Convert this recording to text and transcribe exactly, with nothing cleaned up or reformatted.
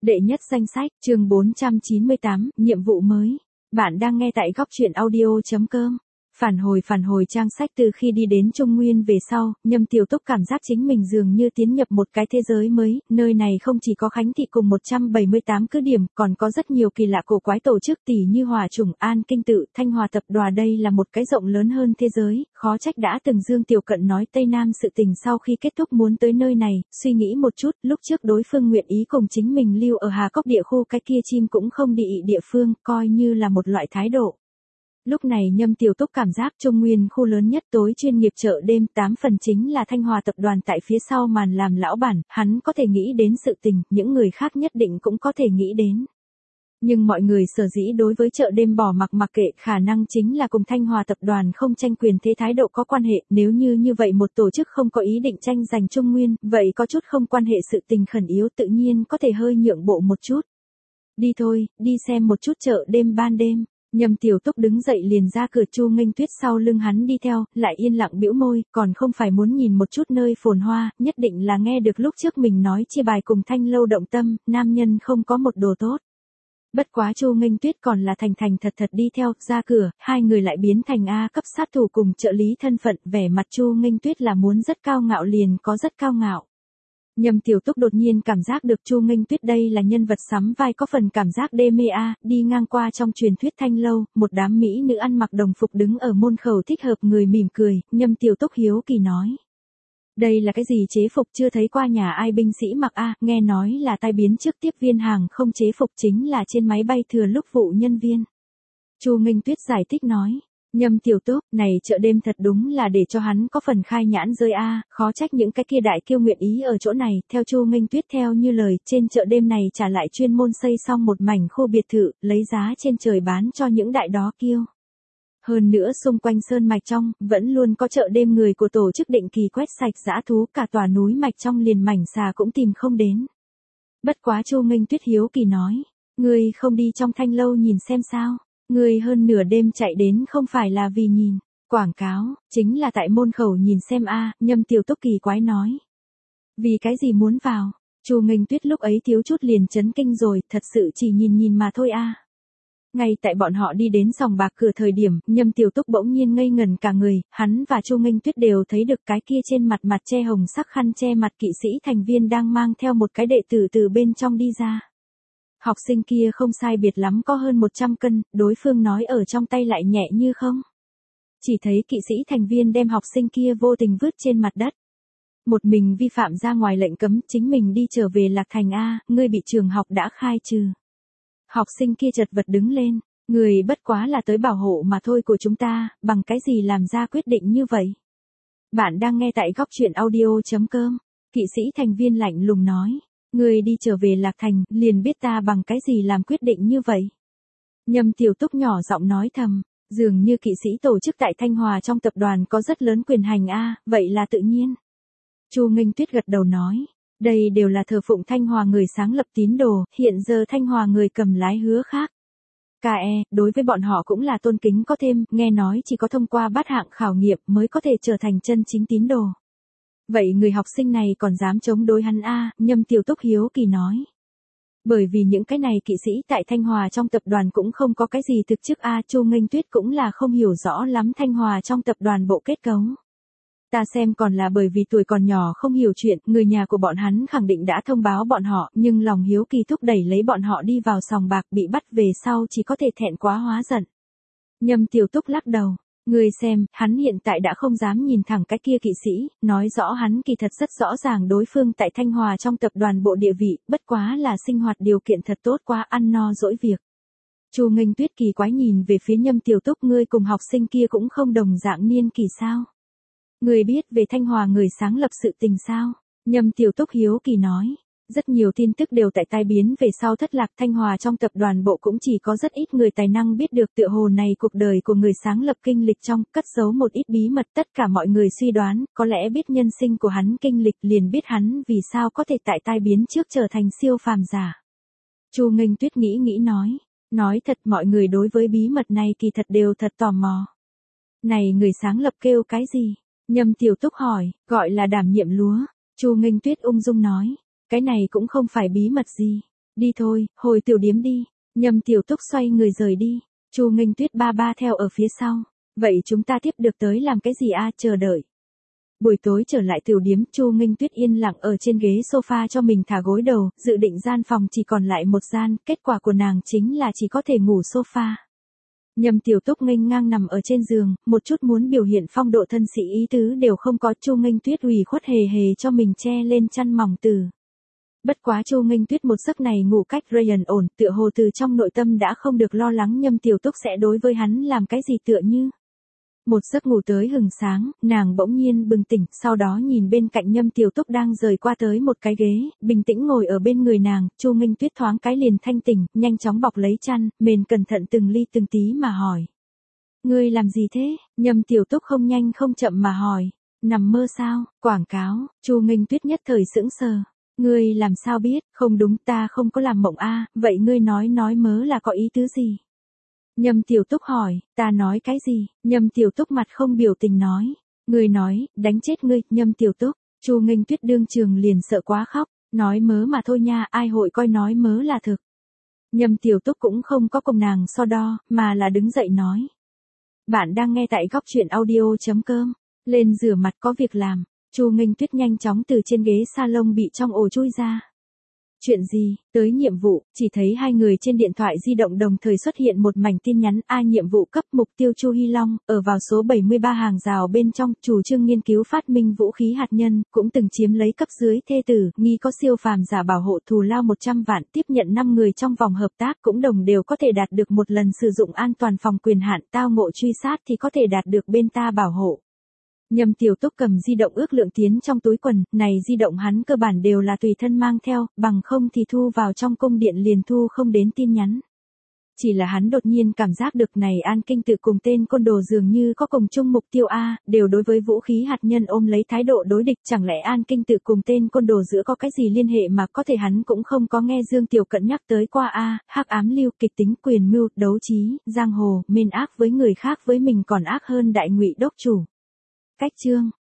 Đệ nhất danh sách, chương bốn trăm chín mươi tám, nhiệm vụ mới. Bạn đang nghe tại góc truyện audio chấm com. Phản hồi phản hồi trang sách. Từ khi đi đến Trung Nguyên về sau, Nhâm Tiểu Túc cảm giác chính mình dường như tiến nhập một cái thế giới mới, nơi này không chỉ có Khánh Thị cùng một trăm bảy mươi tám cứ điểm, còn có rất nhiều kỳ lạ cổ quái tổ chức tỉ như Hỏa Chủng, An Kinh Tự, Thanh Hòa Tập Đoàn. Đây là một cái rộng lớn hơn thế giới, khó trách đã từng Dương Tiểu Cận nói Tây Nam sự tình sau khi kết thúc muốn tới nơi này, suy nghĩ một chút, lúc trước đối phương nguyện ý cùng chính mình lưu ở Hà Cốc địa khu, cái kia chim cũng không đi địa phương, coi như là một loại thái độ. Lúc này Nhâm Tiểu Túc cảm giác Trung Nguyên khu lớn nhất tối chuyên nghiệp chợ đêm, tám phần chính là Thanh Hòa Tập Đoàn tại phía sau màn làm lão bản, hắn có thể nghĩ đến sự tình, những người khác nhất định cũng có thể nghĩ đến. Nhưng mọi người sở dĩ đối với chợ đêm bỏ mặc mặc kệ, khả năng chính là cùng Thanh Hòa Tập Đoàn không tranh quyền thế thái độ có quan hệ, nếu như như vậy một tổ chức không có ý định tranh giành Trung Nguyên, vậy có chút không quan hệ sự tình khẩn yếu tự nhiên có thể hơi nhượng bộ một chút. Đi thôi, đi xem một chút chợ đêm ban đêm. Nhâm Tiểu Túc đứng dậy liền ra cửa, Chu Nghênh Tuyết sau lưng hắn đi theo, lại yên lặng bĩu môi, còn không phải muốn nhìn một chút nơi phồn hoa, nhất định là nghe được lúc trước mình nói chia bài cùng Thanh Lâu động tâm, nam nhân không có một đồ tốt. Bất quá Chu Nghênh Tuyết còn là thành thành thật thật đi theo, ra cửa, hai người lại biến thành A cấp sát thủ cùng trợ lý thân phận, vẻ mặt Chu Nghênh Tuyết là muốn rất cao ngạo liền có rất cao ngạo. Nhâm Tiểu Túc đột nhiên cảm giác được Chu Nghênh Tuyết đây là nhân vật sắm vai, có phần cảm giác đê mê a, đi ngang qua trong truyền thuyết Thanh Lâu, một đám mỹ nữ ăn mặc đồng phục đứng ở môn khẩu thích hợp người mỉm cười, Nhâm Tiểu Túc hiếu kỳ nói. Đây là cái gì chế phục, chưa thấy qua nhà ai binh sĩ mặc a, nghe nói là tai biến trước tiếp viên hàng không chế phục, chính là trên máy bay thừa lúc vụ nhân viên. Chu Nghênh Tuyết giải thích nói. Nhâm Tiểu Túc, này chợ đêm thật đúng là để cho hắn có phần khai nhãn rơi a, khó trách những cái kia đại kiêu nguyện ý ở chỗ này, theo Chu Nghênh Tuyết theo như lời, trên chợ đêm này trả lại chuyên môn xây xong một mảnh khu biệt thự, lấy giá trên trời bán cho những đại đó kiêu. Hơn nữa xung quanh sơn mạch trong, vẫn luôn có chợ đêm người của tổ chức định kỳ quét sạch dã thú, cả tòa núi mạch trong liền mảnh xà cũng tìm không đến. Bất quá Chu Nghênh Tuyết hiếu kỳ nói, ngươi không đi trong Thanh Lâu nhìn xem sao? Người hơn nửa đêm chạy đến không phải là vì nhìn quảng cáo, chính là tại môn khẩu nhìn xem a, Nhâm Tiểu Túc kỳ quái nói. Vì cái gì muốn vào? Chu Nghênh Tuyết lúc ấy thiếu chút liền chấn kinh rồi, thật sự chỉ nhìn nhìn mà thôi a. Ngay tại bọn họ đi đến sòng bạc cửa thời điểm, Nhâm Tiểu Túc bỗng nhiên ngây ngẩn cả người, hắn và Chu Nghênh Tuyết đều thấy được cái kia trên mặt mặt che hồng sắc khăn che mặt kỵ sĩ thành viên đang mang theo một cái đệ tử từ bên trong đi ra. Học sinh kia không sai biệt lắm có hơn một trăm cân, đối phương nói ở trong tay lại nhẹ như không. Chỉ thấy kỵ sĩ thành viên đem học sinh kia vô tình vứt trên mặt đất. Một mình vi phạm ra ngoài lệnh cấm, chính mình đi trở về Lạc Thành a, ngươi bị trường học đã khai trừ. Học sinh kia chật vật đứng lên, người bất quá là tới bảo hộ mà thôi của chúng ta, bằng cái gì làm ra quyết định như vậy? Bạn đang nghe tại góc truyện audio chấm com, kỵ sĩ thành viên lạnh lùng nói. Người đi trở về Lạc Thành, liền biết ta bằng cái gì làm quyết định như vậy. Nhâm Tiểu Túc nhỏ giọng nói thầm, dường như kỵ sĩ tổ chức tại Thanh Hòa trong tập đoàn có rất lớn quyền hành a, vậy là tự nhiên. Chu Nghênh Tuyết gật đầu nói, đây đều là thờ phụng Thanh Hòa người sáng lập tín đồ, hiện giờ Thanh Hòa người cầm lái hứa khác. ca e, đối với bọn họ cũng là tôn kính có thêm, nghe nói chỉ có thông qua bát hạng khảo nghiệm mới có thể trở thành chân chính tín đồ. Vậy người học sinh này còn dám chống đối hắn a, Nhâm Tiểu Túc hiếu kỳ nói. Bởi vì những cái này kỵ sĩ tại Thanh Hòa trong tập đoàn cũng không có cái gì thực chức a, Chu Nghênh Tuyết cũng là không hiểu rõ lắm Thanh Hòa trong tập đoàn bộ kết cấu. Ta xem còn là bởi vì tuổi còn nhỏ không hiểu chuyện, người nhà của bọn hắn khẳng định đã thông báo bọn họ, nhưng lòng hiếu kỳ thúc đẩy lấy bọn họ đi vào sòng bạc, bị bắt về sau chỉ có thể thẹn quá hóa giận. Nhâm Tiểu Túc lắc đầu. Người xem, hắn hiện tại đã không dám nhìn thẳng cái kia kỵ sĩ, nói rõ hắn kỳ thật rất rõ ràng đối phương tại Thanh Hòa trong tập đoàn bộ địa vị, bất quá là sinh hoạt điều kiện thật tốt quá, ăn no dỗi việc. Chu Nghênh Tuyết kỳ quái nhìn về phía Nhâm Tiểu Túc, ngươi cùng học sinh kia cũng không đồng dạng niên kỳ sao? Người biết về Thanh Hòa người sáng lập sự tình sao? Nhâm Tiểu Túc hiếu kỳ nói. Rất nhiều tin tức đều tại tai biến về sau thất lạc, Thanh Hòa trong tập đoàn bộ cũng chỉ có rất ít người tài năng biết được, tựa hồ này cuộc đời của người sáng lập kinh lịch trong, cất giấu một ít bí mật, tất cả mọi người suy đoán, có lẽ biết nhân sinh của hắn kinh lịch liền biết hắn vì sao có thể tại tai biến trước trở thành siêu phàm giả. Chu Nghênh Tuyết nghĩ nghĩ nói, nói thật mọi người đối với bí mật này kỳ thật đều thật tò mò. Này người sáng lập kêu cái gì? Nhâm Tiểu Túc hỏi, gọi là Đảm Nhiệm Lúa. Chu Nghênh Tuyết ung dung nói. Cái này cũng không phải bí mật gì. Đi thôi, hồi tiểu điếm đi. Nhâm Tiểu Túc xoay người rời đi. Chu Nghênh Tuyết ba ba theo ở phía sau. Vậy chúng ta tiếp được tới làm cái gì a? Chờ đợi. Buổi tối trở lại tiểu điếm, Chu Nghênh Tuyết yên lặng ở trên ghế sofa cho mình thả gối đầu, dự định gian phòng chỉ còn lại một gian, kết quả của nàng chính là chỉ có thể ngủ sofa. Nhâm Tiểu Túc nghênh ngang nằm ở trên giường, một chút muốn biểu hiện phong độ thân sĩ ý tứ đều không có. Chu Nghênh Tuyết ủy khuất hề hề cho mình che lên chăn mỏng từ. Bất quá Chu Nghênh Tuyết một giấc này ngủ cách Ryan ổn, tựa hồ từ trong nội tâm đã không được lo lắng Nhâm Tiểu Túc sẽ đối với hắn làm cái gì, tựa như. Một giấc ngủ tới hừng sáng, nàng bỗng nhiên bừng tỉnh, sau đó nhìn bên cạnh Nhâm Tiểu Túc đang rời qua tới một cái ghế, bình tĩnh ngồi ở bên người nàng. Chu Nghênh Tuyết thoáng cái liền thanh tỉnh, nhanh chóng bọc lấy chăn, mền cẩn thận từng ly từng tí mà hỏi. Ngươi làm gì thế? Nhâm Tiểu Túc không nhanh không chậm mà hỏi. Nằm mơ sao? Quảng cáo. Chu Nghênh Tuyết nhất thời sững sờ. Ngươi làm sao biết? Không đúng, ta không có làm mộng a. Vậy ngươi nói nói mớ là có ý tứ gì? Nhâm Tiểu Túc hỏi, ta nói cái gì? Nhâm Tiểu Túc mặt không biểu tình nói. Ngươi nói, đánh chết ngươi. Nhâm Tiểu Túc. Chu Nghênh Tuyết đương trường liền sợ quá khóc. Nói mớ mà thôi nha, ai hội coi nói mớ là thực. Nhâm Tiểu Túc cũng không có cùng nàng so đo, mà là đứng dậy nói. Bạn đang nghe tại góc truyện audio chấm com. Lên rửa mặt có việc làm. Chu Nghênh Tuyết nhanh chóng từ trên ghế salon bị trong ổ chui ra. Chuyện gì? Tới nhiệm vụ, chỉ thấy hai người trên điện thoại di động đồng thời xuất hiện một mảnh tin nhắn. A nhiệm vụ cấp, mục tiêu Chu Hy Long, ở vào số bảy mươi ba hàng rào bên trong, chủ trương nghiên cứu phát minh vũ khí hạt nhân, cũng từng chiếm lấy cấp dưới thê tử, nghi có siêu phàm giả bảo hộ, thù lao một trăm vạn, tiếp nhận năm người trong vòng hợp tác cũng đồng đều có thể đạt được một lần sử dụng an toàn phòng quyền hạn, tao ngộ truy sát thì có thể đạt được bên ta bảo hộ. Nhâm Tiểu Túc cầm di động ước lượng tiến trong túi quần, này di động hắn cơ bản đều là tùy thân mang theo, bằng không thì thu vào trong cung điện liền thu không đến tin nhắn. Chỉ là hắn đột nhiên cảm giác được này An Kinh Tự cùng tên côn đồ dường như có cùng chung mục tiêu a, đều đối với vũ khí hạt nhân ôm lấy thái độ đối địch, chẳng lẽ An Kinh Tự cùng tên côn đồ giữa có cái gì liên hệ mà có thể hắn cũng không có nghe Dương Tiểu Cận nhắc tới qua a, hắc ám lưu, kịch tính, quyền mưu, đấu trí, giang hồ, mên ác với người khác với mình còn ác hơn đại ngụy đốc chủ. Cách chương